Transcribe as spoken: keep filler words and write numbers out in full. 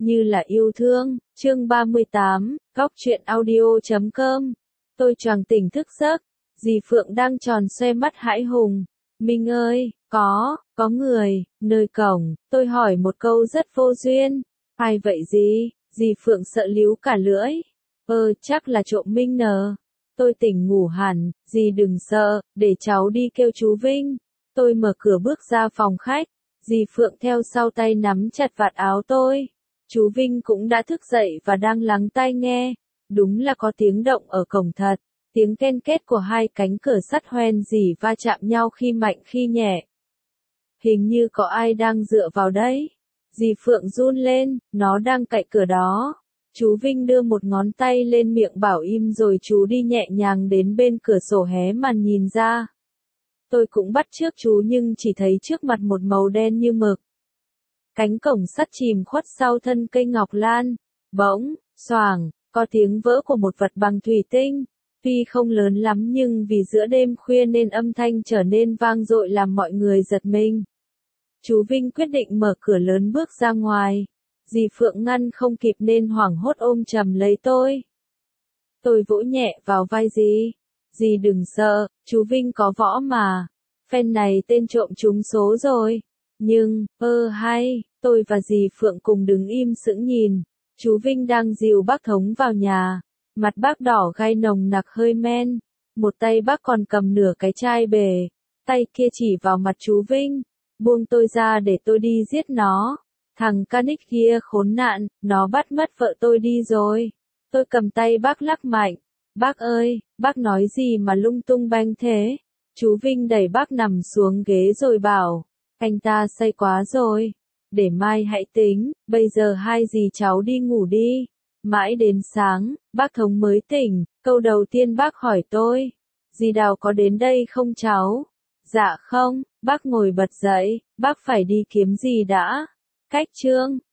như là yêu thương, chương ba mươi tám, góc truyện audio chấm com. Tôi choàng tỉnh thức giấc, dì Phượng đang tròn xoe mắt hãi hùng. Minh ơi, có, có người, nơi cổng, tôi hỏi một câu rất vô duyên. Ai vậy dì? Dì Phượng sợ líu cả lưỡi. Ơ, chắc là trộm Minh nờ. Tôi tỉnh ngủ hẳn, dì đừng sợ, để cháu đi kêu chú Vinh. Tôi mở cửa bước ra phòng khách, dì Phượng theo sau tay nắm chặt vạt áo tôi. Chú Vinh cũng đã thức dậy và đang lắng tai nghe. Đúng là có tiếng động ở cổng thật. Tiếng ken két của hai cánh cửa sắt hoen dỉ va chạm nhau khi mạnh khi nhẹ. Hình như có ai đang dựa vào đấy. Dì Phượng run lên, nó đang cạy cửa đó. Chú Vinh đưa một ngón tay lên miệng bảo im rồi chú đi nhẹ nhàng đến bên cửa sổ hé màn nhìn ra. Tôi cũng bắt chước chú nhưng chỉ thấy trước mặt một màu đen như mực. Cánh cổng sắt chìm khuất sau thân cây ngọc lan. Bỗng, xoàng, có tiếng vỡ của một vật bằng thủy tinh. Tuy không lớn lắm nhưng vì giữa đêm khuya nên âm thanh trở nên vang dội làm mọi người giật mình. Chú Vinh quyết định mở cửa lớn bước ra ngoài. Dì Phượng ngăn không kịp nên hoảng hốt ôm chầm lấy tôi. Tôi vỗ nhẹ vào vai dì. Dì đừng sợ, chú Vinh có võ mà. Phen này tên trộm trúng số rồi. Nhưng, ơ hay, tôi và dì Phượng cùng đứng im sững nhìn. Chú Vinh đang dìu bác Thống vào nhà. Mặt bác đỏ gai nồng nặc hơi men. Một tay bác còn cầm nửa cái chai bể. Tay kia chỉ vào mặt chú Vinh. Buông tôi ra để tôi đi giết nó. Thằng Canic kia khốn nạn, nó bắt mất vợ tôi đi rồi. Tôi cầm tay bác lắc mạnh. Bác ơi, bác nói gì mà lung tung banh thế? Chú Vinh đẩy bác nằm xuống ghế rồi bảo. Anh ta say quá rồi. Để mai hãy tính, bây giờ hai dì cháu đi ngủ đi. Mãi đến sáng, bác Thống mới tỉnh. Câu đầu tiên bác hỏi tôi. Dì Đào có đến đây không cháu? Dạ không, bác ngồi bật dậy, bác phải đi kiếm gì đã. Cách chương.